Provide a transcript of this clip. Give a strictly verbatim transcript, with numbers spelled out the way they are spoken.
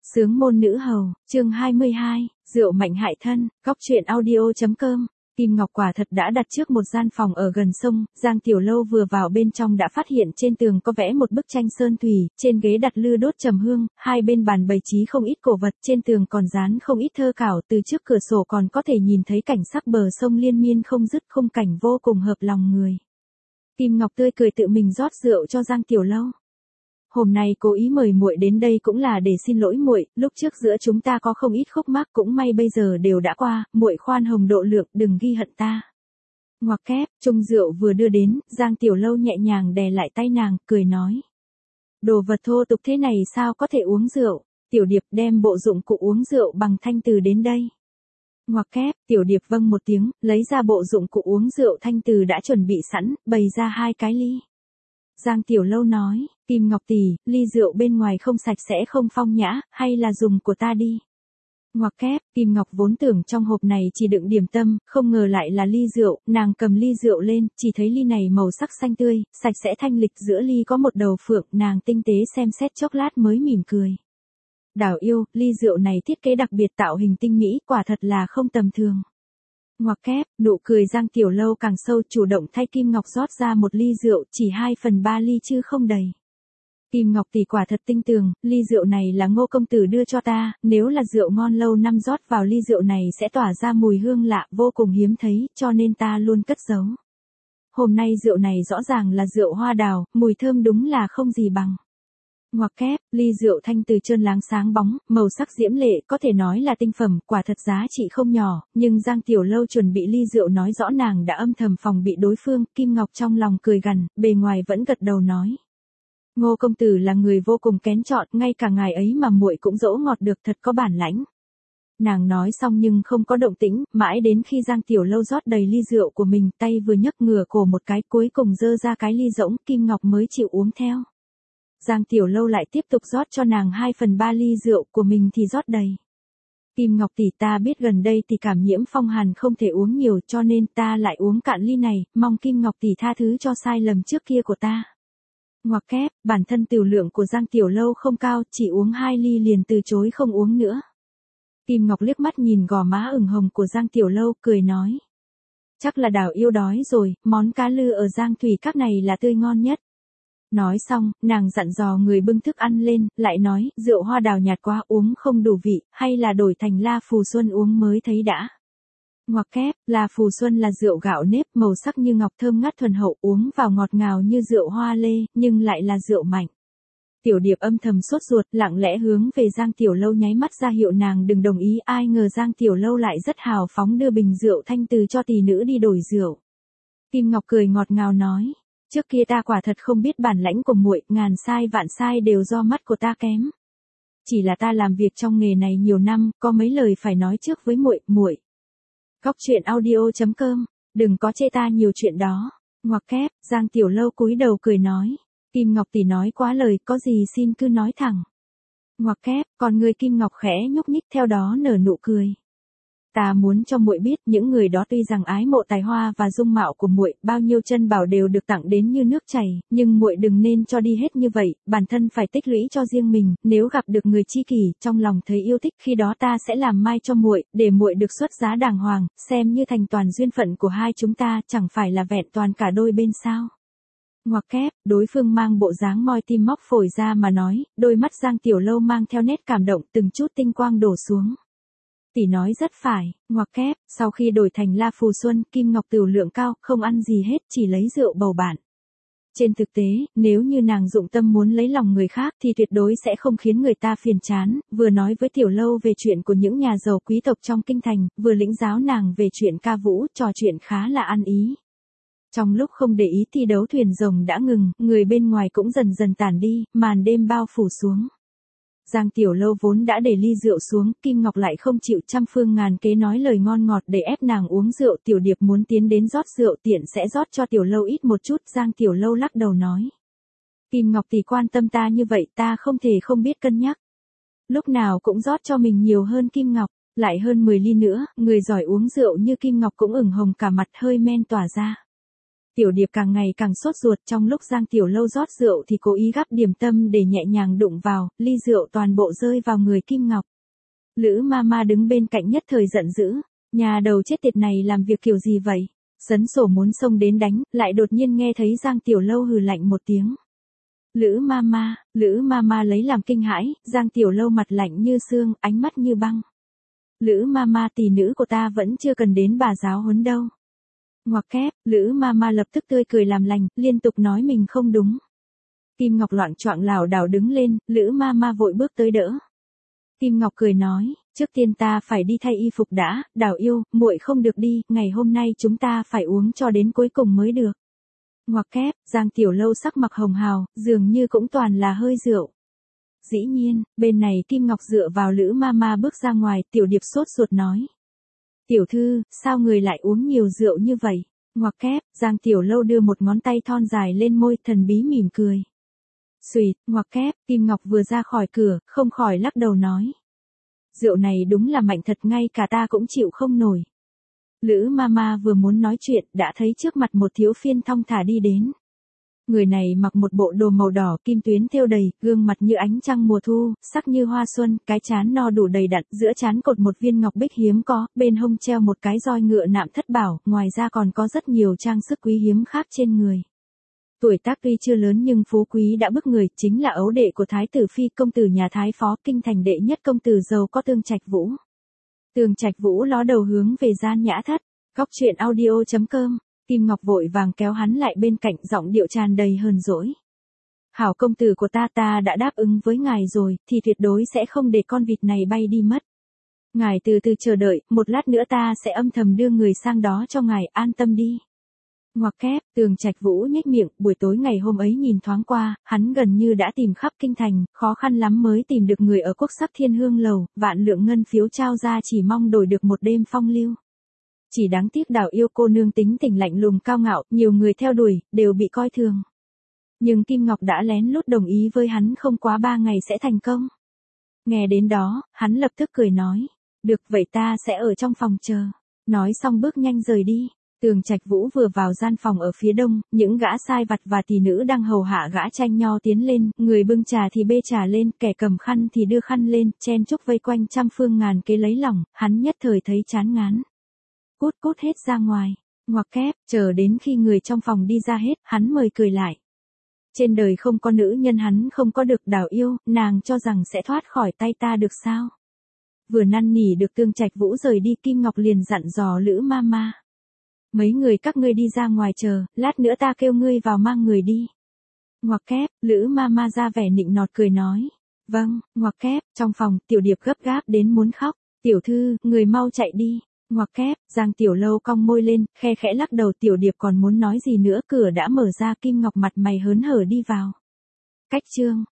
Sướng môn nữ hầu, chương hai mươi hai, rượu mạnh hại thân, góc truyện audio.com. Kim Ngọc quả thật đã đặt trước một gian phòng ở gần sông, Giang Tiểu Lâu vừa vào bên trong đã phát hiện trên tường có vẽ một bức tranh sơn thủy, trên ghế đặt lư đốt trầm hương, hai bên bàn bày trí không ít cổ vật, trên tường còn dán không ít thơ cảo, từ trước cửa sổ còn có thể nhìn thấy cảnh sắc bờ sông liên miên không dứt, khung cảnh vô cùng hợp lòng người. Kim Ngọc tươi cười tự mình rót rượu cho Giang Tiểu Lâu. Hôm nay cố ý mời muội đến đây cũng là để xin lỗi muội, lúc trước giữa chúng ta có không ít khúc mắc, cũng may bây giờ đều đã qua, muội khoan hồng độ lượng, đừng ghi hận ta. Ngoặc kép, chung rượu vừa đưa đến, Giang Tiểu Lâu nhẹ nhàng đè lại tay nàng, cười nói: đồ vật thô tục thế này sao có thể uống rượu? Tiểu Điệp đem bộ dụng cụ uống rượu bằng thanh từ đến đây. Ngoặc kép, Tiểu Điệp vâng một tiếng, lấy ra bộ dụng cụ uống rượu thanh từ đã chuẩn bị sẵn, bày ra hai cái ly. Giang Tiểu Lâu nói: Kim Ngọc tỷ, ly rượu bên ngoài không sạch sẽ không phong nhã, hay là dùng của ta đi. Ngoặc kép, Kim Ngọc vốn tưởng trong hộp này chỉ đựng điểm tâm, không ngờ lại là ly rượu, nàng cầm ly rượu lên, chỉ thấy ly này màu sắc xanh tươi, sạch sẽ thanh lịch, giữa ly có một đầu phượng, nàng tinh tế xem xét chốc lát mới mỉm cười. Đào yêu, ly rượu này thiết kế đặc biệt, tạo hình tinh mỹ, quả thật là không tầm thường. Ngoặc kép, nụ cười Giang Tiểu Lâu càng sâu, chủ động thay Kim Ngọc rót ra một ly rượu, chỉ hai phần ba ly chứ không đầy. Kim Ngọc tỷ quả thật tinh tường, ly rượu này là Ngô công tử đưa cho ta, nếu là rượu ngon lâu năm rót vào ly rượu này sẽ tỏa ra mùi hương lạ, vô cùng hiếm thấy, cho nên ta luôn cất giấu. Hôm nay rượu này rõ ràng là rượu hoa đào, mùi thơm đúng là không gì bằng. Ngoặc kép, ly rượu thanh từ trơn láng sáng bóng, màu sắc diễm lệ, có thể nói là tinh phẩm, quả thật giá trị không nhỏ, nhưng Giang Tiểu Lâu chuẩn bị ly rượu nói rõ nàng đã âm thầm phòng bị đối phương, Kim Ngọc trong lòng cười gằn, bề ngoài vẫn gật đầu nói: Ngô công tử là người vô cùng kén chọn, ngay cả ngài ấy mà muội cũng dỗ ngọt được, thật có bản lãnh. Nàng nói xong nhưng không có động tĩnh, mãi đến khi Giang Tiểu Lâu rót đầy ly rượu của mình, tay vừa nhấc ngửa cổ một cái, cuối cùng dơ ra cái ly rỗng, Kim Ngọc mới chịu uống theo. Giang Tiểu Lâu lại tiếp tục rót cho nàng hai phần ba ly rượu của mình thì rót đầy. Kim Ngọc tỷ, ta biết gần đây thì cảm nhiễm phong hàn không thể uống nhiều, cho nên ta lại uống cạn ly này, mong Kim Ngọc tỷ tha thứ cho sai lầm trước kia của ta. Ngoặc kép, bản thân tiểu lượng của Giang Tiểu Lâu không cao, chỉ uống hai ly liền từ chối không uống nữa. Kim Ngọc liếc mắt nhìn gò má ửng hồng của Giang Tiểu Lâu, cười nói: chắc là Đào yêu đói rồi, món cá lư ở Giang Thủy Các này là tươi ngon nhất. Nói xong, nàng dặn dò người bưng thức ăn lên, lại nói: rượu hoa đào nhạt quá, uống không đủ vị, hay là đổi thành La Phù Xuân uống mới thấy đã. Ngoặc kép, La Phù Xuân là rượu gạo nếp, màu sắc như ngọc, thơm ngát thuần hậu, uống vào ngọt ngào như rượu hoa lê, nhưng lại là rượu mạnh. Tiểu Điệp âm thầm sốt ruột, lặng lẽ hướng về Giang Tiểu Lâu nháy mắt ra hiệu nàng đừng đồng ý, ai ngờ Giang Tiểu Lâu lại rất hào phóng đưa bình rượu thanh từ cho tỷ nữ đi đổi rượu. Kim Ngọc cười ngọt ngào nói: trước kia ta quả thật không biết bản lãnh của muội, ngàn sai vạn sai đều do mắt của ta kém. Chỉ là ta làm việc trong nghề này nhiều năm, có mấy lời phải nói trước với muội, muội. Góc truyện audio.com, đừng có chê ta nhiều chuyện đó. Ngoặc kép, Giang Tiểu Lâu cúi đầu cười nói: Kim Ngọc tỷ nói quá lời, có gì xin cứ nói thẳng. Ngoặc kép, còn người Kim Ngọc khẽ nhúc nhích theo đó nở nụ cười. Ta muốn cho muội biết, những người đó tuy rằng ái mộ tài hoa và dung mạo của muội, bao nhiêu chân bảo đều được tặng đến như nước chảy, nhưng muội đừng nên cho đi hết như vậy, bản thân phải tích lũy cho riêng mình, nếu gặp được người tri kỷ, trong lòng thấy yêu thích, khi đó ta sẽ làm mai cho muội, để muội được xuất giá đàng hoàng, xem như thành toàn duyên phận của hai chúng ta, chẳng phải là vẹn toàn cả đôi bên sao. Ngoặc kép, đối phương mang bộ dáng moi tim móc phổi ra mà nói, đôi mắt Giang Tiểu Lâu mang theo nét cảm động, từng chút tinh quang đổ xuống. Tỷ nói rất phải. Ngoặc kép, sau khi đổi thành La Phù Xuân, Kim Ngọc tiểu lượng cao, không ăn gì hết, chỉ lấy rượu bầu bạn. Trên thực tế, nếu như nàng dụng tâm muốn lấy lòng người khác thì tuyệt đối sẽ không khiến người ta phiền chán, vừa nói với Tiểu Lâu về chuyện của những nhà giàu quý tộc trong kinh thành, vừa lĩnh giáo nàng về chuyện ca vũ, trò chuyện khá là ăn ý. Trong lúc không để ý thi đấu thuyền rồng đã ngừng, người bên ngoài cũng dần dần tản đi, màn đêm bao phủ xuống. Giang Tiểu Lâu vốn đã để ly rượu xuống, Kim Ngọc lại không chịu, trăm phương ngàn kế nói lời ngon ngọt để ép nàng uống rượu. Tiểu Điệp muốn tiến đến rót rượu, tiện sẽ rót cho Tiểu Lâu ít một chút. Giang Tiểu Lâu lắc đầu nói: Kim Ngọc tỷ quan tâm ta như vậy, ta không thể không biết cân nhắc. Lúc nào cũng rót cho mình nhiều hơn Kim Ngọc, lại hơn mười ly nữa, người giỏi uống rượu như Kim Ngọc cũng ửng hồng cả mặt, hơi men tỏa ra. Tiểu Điệp càng ngày càng sốt ruột, trong lúc Giang Tiểu Lâu rót rượu thì cố ý gắp điểm tâm để nhẹ nhàng đụng vào, ly rượu toàn bộ rơi vào người Kim Ngọc. Lữ Mama đứng bên cạnh nhất thời giận dữ, nhà đầu chết tiệt này làm việc kiểu gì vậy? Sấn sổ muốn xông đến đánh, lại đột nhiên nghe thấy Giang Tiểu Lâu hừ lạnh một tiếng. Lữ Mama, Lữ Mama lấy làm kinh hãi, Giang Tiểu Lâu mặt lạnh như xương, ánh mắt như băng. Lữ Mama, tỷ nữ của ta vẫn chưa cần đến bà giáo huấn đâu. Ngoặc kép, Lữ Mama lập tức tươi cười làm lành, liên tục nói mình không đúng. Kim Ngọc loạng choạng lảo đảo đứng lên, Lữ Mama vội bước tới đỡ. Kim Ngọc cười nói, trước tiên ta phải đi thay y phục đã, Đào yêu, muội không được đi, ngày hôm nay chúng ta phải uống cho đến cuối cùng mới được. Ngoặc kép, Giang Tiểu Lâu sắc mặt hồng hào, dường như cũng toàn là hơi rượu. Dĩ nhiên, bên này Kim Ngọc dựa vào Lữ Mama bước ra ngoài, Tiểu Điệp sốt ruột nói. Tiểu thư, sao người lại uống nhiều rượu như vậy? Ngoặc kép, Giang Tiểu Lâu đưa một ngón tay thon dài lên môi, thần bí mỉm cười. Xùyệt, ngoặc kép, Kim Ngọc vừa ra khỏi cửa, không khỏi lắc đầu nói. Rượu này đúng là mạnh thật, ngay cả ta cũng chịu không nổi. Lữ Mama vừa muốn nói chuyện, đã thấy trước mặt một thiếu phiên thong thả đi đến. Người này mặc một bộ đồ màu đỏ kim tuyến thêu đầy, gương mặt như ánh trăng mùa thu, sắc như hoa xuân, cái trán no đủ đầy đặn, giữa trán cột một viên ngọc bích hiếm có, bên hông treo một cái roi ngựa nạm thất bảo, ngoài ra còn có rất nhiều trang sức quý hiếm khác trên người. Tuổi tác tuy chưa lớn nhưng phú quý đã bức người, chính là ấu đệ của Thái tử Phi, công tử nhà Thái Phó, kinh thành đệ nhất công tử giàu có Tương Trạch Vũ. Tương Trạch Vũ ló đầu hướng về gian nhã thất, góc truyện audio chấm com. Kim Ngọc vội vàng kéo hắn lại bên cạnh, giọng điệu tràn đầy hờn dỗi. Hảo công tử của ta, ta đã đáp ứng với ngài rồi, thì tuyệt đối sẽ không để con vịt này bay đi mất. Ngài từ từ chờ đợi, một lát nữa ta sẽ âm thầm đưa người sang đó cho ngài, an tâm đi. Ngoặc kép, Tường Trạch Vũ nhếch miệng, buổi tối ngày hôm ấy nhìn thoáng qua, hắn gần như đã tìm khắp kinh thành, khó khăn lắm mới tìm được người ở Quốc Sắc Thiên Hương lầu, vạn lượng ngân phiếu trao ra chỉ mong đổi được một đêm phong lưu. Chỉ đáng tiếc Đào yêu cô nương tính tình lạnh lùng cao ngạo, nhiều người theo đuổi, đều bị coi thường. Nhưng Kim Ngọc đã lén lút đồng ý với hắn không quá ba ngày sẽ thành công. Nghe đến đó, hắn lập tức cười nói, được vậy ta sẽ ở trong phòng chờ. Nói xong bước nhanh rời đi. Tường Trạch Vũ vừa vào gian phòng ở phía đông, những gã sai vặt và tỷ nữ đang hầu hạ gã tranh nho tiến lên, người bưng trà thì bê trà lên, kẻ cầm khăn thì đưa khăn lên, chen chúc vây quanh trăm phương ngàn kế lấy lòng, hắn nhất thời thấy chán ngán. Cút cút hết ra ngoài, ngoặc kép, chờ đến khi người trong phòng đi ra hết, hắn mời cười lại. Trên đời không có nữ nhân hắn không có được. Đào yêu, nàng cho rằng sẽ thoát khỏi tay ta được sao? Vừa năn nỉ được Tương Trạch Vũ rời đi, Kim Ngọc liền dặn dò Lữ Mama. Mấy người các ngươi đi ra ngoài chờ, lát nữa ta kêu ngươi vào mang người đi. Ngoặc kép, Lữ Mama ra vẻ nịnh nọt cười nói. Vâng, ngoặc kép, trong phòng, Tiểu Điệp gấp gáp đến muốn khóc. Tiểu thư, người mau chạy đi. Ngoặc kép, Giang Tiểu Lâu cong môi lên, khe khẽ lắc đầu. Tiểu Điệp còn muốn nói gì nữa, cửa đã mở ra, Kim Ngọc mặt mày hớn hở đi vào. Cách chương